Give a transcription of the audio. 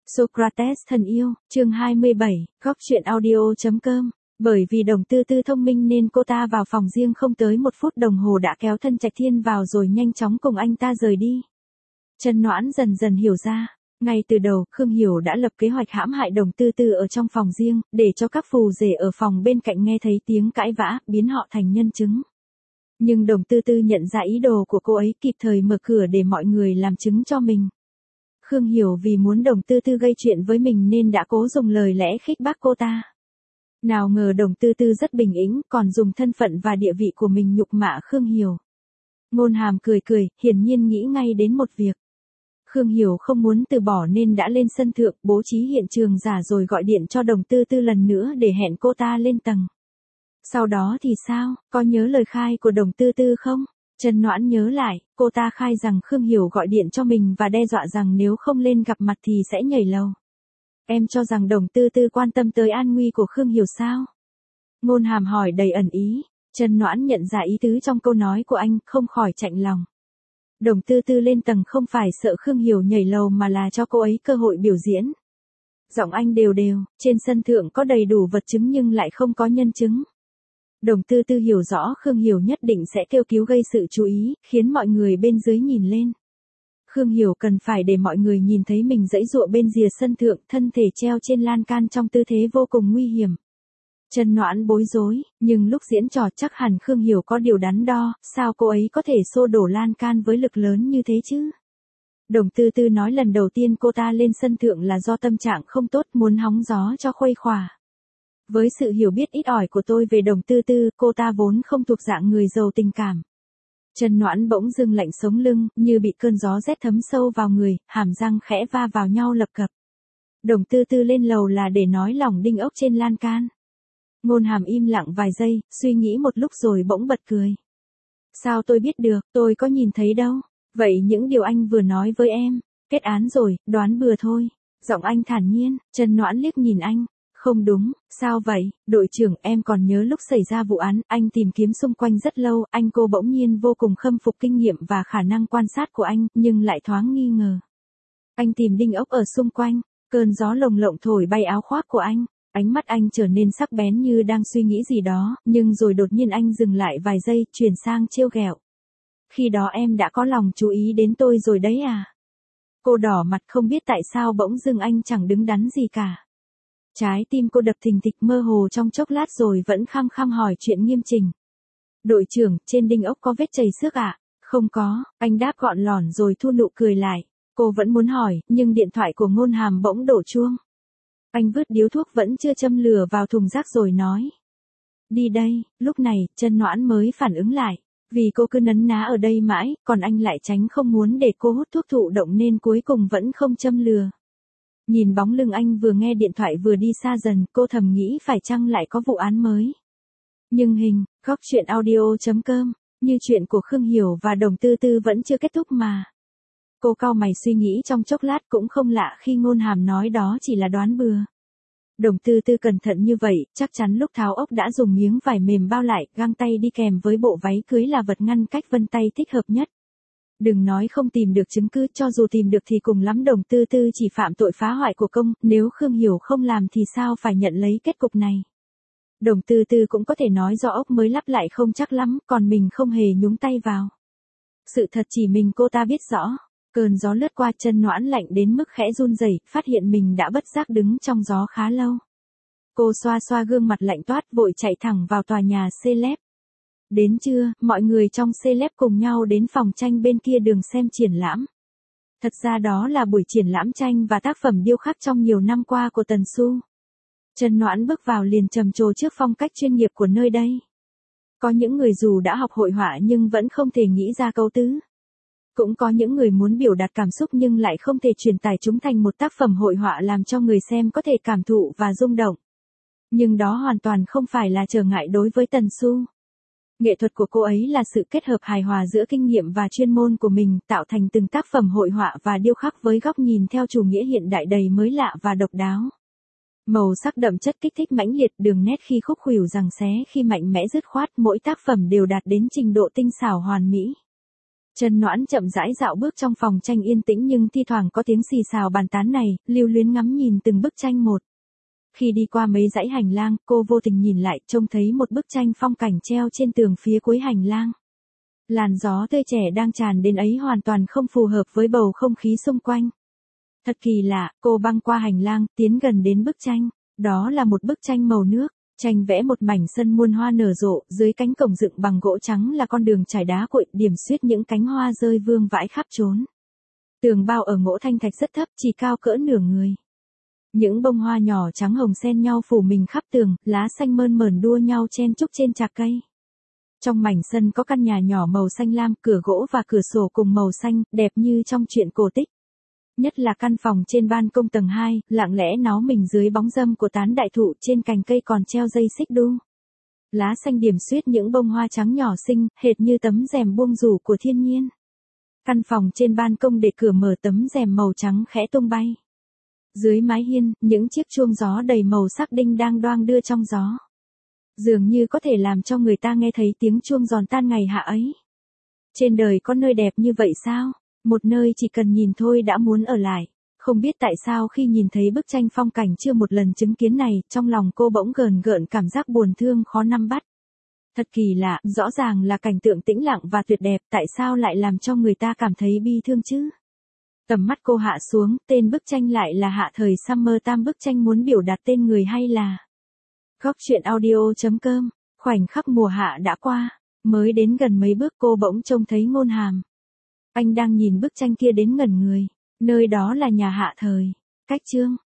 Socrates thân yêu, chương 27, góc truyện audio.com. Bởi vì Đồng Tư Tư thông minh nên cô ta vào phòng riêng không tới 1 phút đồng hồ đã kéo thân Trạch Thiên vào rồi nhanh chóng cùng anh ta rời đi. Trần Noãn dần dần hiểu ra. Ngay từ đầu, Khương Hiểu đã lập kế hoạch hãm hại Đồng Tư Tư ở trong phòng riêng, để cho các phù rể ở phòng bên cạnh nghe thấy tiếng cãi vã, biến họ thành nhân chứng. Nhưng Đồng Tư Tư nhận ra ý đồ của cô ấy, kịp thời mở cửa để mọi người làm chứng cho mình. Khương Hiểu vì muốn Đồng Tư Tư gây chuyện với mình nên đã cố dùng lời lẽ khích bác cô ta. Nào ngờ Đồng Tư Tư rất bình tĩnh, còn dùng thân phận và địa vị của mình nhục mạ Khương Hiểu. Ngôn Hàm cười cười, hiển nhiên nghĩ ngay đến một việc. Khương Hiểu không muốn từ bỏ nên đã lên sân thượng, bố trí hiện trường giả rồi gọi điện cho Đồng Tư Tư lần nữa để hẹn cô ta lên tầng. Sau đó thì sao, có nhớ lời khai của Đồng Tư Tư không? Trần Noãn nhớ lại, cô ta khai rằng Khương Hiểu gọi điện cho mình và đe dọa rằng nếu không lên gặp mặt thì sẽ nhảy lầu. Em cho rằng Đồng Tư Tư quan tâm tới an nguy của Khương Hiểu sao? Ngôn Hàm hỏi đầy ẩn ý. Trần Noãn nhận ra ý tứ trong câu nói của anh, không khỏi chạnh lòng. Đồng Tư Tư lên tầng không phải sợ Khương Hiểu nhảy lầu mà là cho cô ấy cơ hội biểu diễn. Giọng anh đều đều, trên sân thượng có đầy đủ vật chứng nhưng lại không có nhân chứng. Đồng Tư Tư hiểu rõ Khương Hiểu nhất định sẽ kêu cứu gây sự chú ý, khiến mọi người bên dưới nhìn lên. Khương Hiểu cần phải để mọi người nhìn thấy mình giãy giụa bên rìa sân thượng, thân thể treo trên lan can trong tư thế vô cùng nguy hiểm. Trần Noãn bối rối, nhưng lúc diễn trò chắc hẳn Khương Hiểu có điều đắn đo, sao cô ấy có thể xô đổ lan can với lực lớn như thế chứ? Đồng Tư Tư nói lần đầu tiên cô ta lên sân thượng là do tâm trạng không tốt, muốn hóng gió cho khuây khỏa. Với sự hiểu biết ít ỏi của tôi về Đồng Tư Tư, cô ta vốn không thuộc dạng người giàu tình cảm. Trần Noãn bỗng dưng lạnh sống lưng, như bị cơn gió rét thấm sâu vào người, hàm răng khẽ va vào nhau lập cập. Đồng Tư Tư lên lầu là để nói lỏng đinh ốc trên lan can. Ngôn Hàm im lặng vài giây, suy nghĩ một lúc rồi bỗng bật cười. Sao tôi biết được, tôi có nhìn thấy đâu. Vậy những điều anh vừa nói với em, kết án rồi, đoán bừa thôi. Giọng anh thản nhiên. Trần Noãn liếc nhìn anh. Không đúng, sao vậy, đội trưởng, em còn nhớ lúc xảy ra vụ án, anh tìm kiếm xung quanh rất lâu, cô bỗng nhiên vô cùng khâm phục kinh nghiệm và khả năng quan sát của anh, nhưng lại thoáng nghi ngờ. Anh tìm đinh ốc ở xung quanh, cơn gió lồng lộng thổi bay áo khoác của anh, ánh mắt anh trở nên sắc bén như đang suy nghĩ gì đó, nhưng rồi đột nhiên anh dừng lại vài giây, chuyển sang trêu ghẹo. Khi đó em đã có lòng chú ý đến tôi rồi đấy à? Cô đỏ mặt không biết tại sao bỗng dưng anh chẳng đứng đắn gì cả. Trái tim cô đập thình thịch mơ hồ trong chốc lát rồi vẫn khăng khăng hỏi chuyện nghiêm chỉnh. Đội trưởng, trên đinh ốc có vết chảy xước ạ? Không có, anh đáp gọn lỏn rồi thu nụ cười lại. Cô vẫn muốn hỏi, nhưng điện thoại của Ngôn Hàm bỗng đổ chuông. Anh vứt điếu thuốc vẫn chưa châm lửa vào thùng rác rồi nói. Đi đây, lúc này, Trần Noãn mới phản ứng lại. Vì cô cứ nấn ná ở đây mãi, còn anh lại tránh không muốn để cô hút thuốc thụ động nên cuối cùng vẫn không châm lửa. Nhìn bóng lưng anh vừa nghe điện thoại vừa đi xa dần, cô thầm nghĩ phải chăng lại có vụ án mới. Nhưng góc truyện audio.com, như chuyện của Khương Hiểu và Đồng Tư Tư vẫn chưa kết thúc mà. Cô cau mày suy nghĩ trong chốc lát, cũng không lạ khi Ngôn Hàm nói đó chỉ là đoán bừa. Đồng Tư Tư cẩn thận như vậy, chắc chắn lúc tháo ốc đã dùng miếng vải mềm bao lại, găng tay đi kèm với bộ váy cưới là vật ngăn cách vân tay thích hợp nhất. Đừng nói không tìm được chứng cứ, cho dù tìm được thì cùng lắm Đồng Tư Tư chỉ phạm tội phá hoại của công, nếu Khương Hiểu không làm thì sao phải nhận lấy kết cục này. Đồng Tư Tư cũng có thể nói do ốc mới lắp lại không chắc lắm, còn mình không hề nhúng tay vào. Sự thật chỉ mình cô ta biết rõ. Cơn gió lướt qua, Trần Noãn lạnh đến mức khẽ run rẩy, phát hiện mình đã bất giác đứng trong gió khá lâu. Cô xoa xoa gương mặt lạnh toát, vội chạy thẳng vào tòa nhà Celeb. Đến trưa, mọi người trong Celeb cùng nhau đến phòng tranh bên kia đường xem triển lãm. Thật ra đó là buổi triển lãm tranh và tác phẩm điêu khắc trong nhiều năm qua của Tần Xu. Trần Noãn bước vào liền trầm trồ trước phong cách chuyên nghiệp của nơi đây. Có những người dù đã học hội họa nhưng vẫn không thể nghĩ ra câu tứ. Cũng có những người muốn biểu đạt cảm xúc nhưng lại không thể truyền tải chúng thành một tác phẩm hội họa làm cho người xem có thể cảm thụ và rung động. Nhưng đó hoàn toàn không phải là trở ngại đối với Tần Xu. Nghệ thuật của cô ấy là sự kết hợp hài hòa giữa kinh nghiệm và chuyên môn của mình, tạo thành từng tác phẩm hội họa và điêu khắc với góc nhìn theo chủ nghĩa hiện đại đầy mới lạ và độc đáo. Màu sắc đậm chất kích thích mãnh liệt, đường nét khi khúc khuỷu giằng xé khi mạnh mẽ dứt khoát, mỗi tác phẩm đều đạt đến trình độ tinh xảo hoàn mỹ. Trần Noãn chậm rãi dạo bước trong phòng tranh yên tĩnh nhưng thi thoảng có tiếng xì xào bàn tán này, lưu luyến ngắm nhìn từng bức tranh một. Khi đi qua mấy dãy hành lang, cô vô tình nhìn lại, trông thấy một bức tranh phong cảnh treo trên tường phía cuối hành lang. Làn gió tươi trẻ đang tràn đến ấy hoàn toàn không phù hợp với bầu không khí xung quanh. Thật kỳ lạ, cô băng qua hành lang, tiến gần đến bức tranh. Đó là một bức tranh màu nước. Tranh vẽ một mảnh sân muôn hoa nở rộ, dưới cánh cổng dựng bằng gỗ trắng là con đường trải đá cuội, điểm xuyết những cánh hoa rơi vương vãi khắp trốn. Tường bao ở gỗ thanh thạch rất thấp, chỉ cao cỡ nửa người. Những bông hoa nhỏ trắng hồng xen nhau phủ mình khắp tường, lá xanh mơn mởn đua nhau chen chúc trên chạc cây. Trong mảnh sân có căn nhà nhỏ màu xanh lam, cửa gỗ và cửa sổ cùng màu xanh, đẹp như trong truyện cổ tích. Nhất là căn phòng trên ban công tầng 2, lặng lẽ nó mình dưới bóng râm của tán đại thụ, trên cành cây còn treo dây xích đu. Lá xanh điểm xuyết những bông hoa trắng nhỏ xinh, hệt như tấm rèm buông rủ của thiên nhiên. Căn phòng trên ban công để cửa mở, tấm rèm màu trắng khẽ tung bay. Dưới mái hiên, những chiếc chuông gió đầy màu sắc đinh đang đoang đưa trong gió. Dường như có thể làm cho người ta nghe thấy tiếng chuông giòn tan ngày hạ ấy. Trên đời có nơi đẹp như vậy sao? Một nơi chỉ cần nhìn thôi đã muốn ở lại. Không biết tại sao khi nhìn thấy bức tranh phong cảnh chưa một lần chứng kiến này, trong lòng cô bỗng gờn gợn cảm giác buồn thương khó nắm bắt. Thật kỳ lạ, rõ ràng là cảnh tượng tĩnh lặng và tuyệt đẹp, tại sao lại làm cho người ta cảm thấy bi thương chứ? Tầm mắt cô hạ xuống, tên bức tranh lại là Hạ Thời Summer Tam, bức tranh muốn biểu đạt tên người hay là... Góc truyện audio.com, khoảnh khắc mùa hạ đã qua, mới đến gần mấy bước cô bỗng trông thấy Ngôn Hàm. Anh đang nhìn bức tranh kia đến ngẩn người, nơi đó là nhà Hạ Thời. Cách chương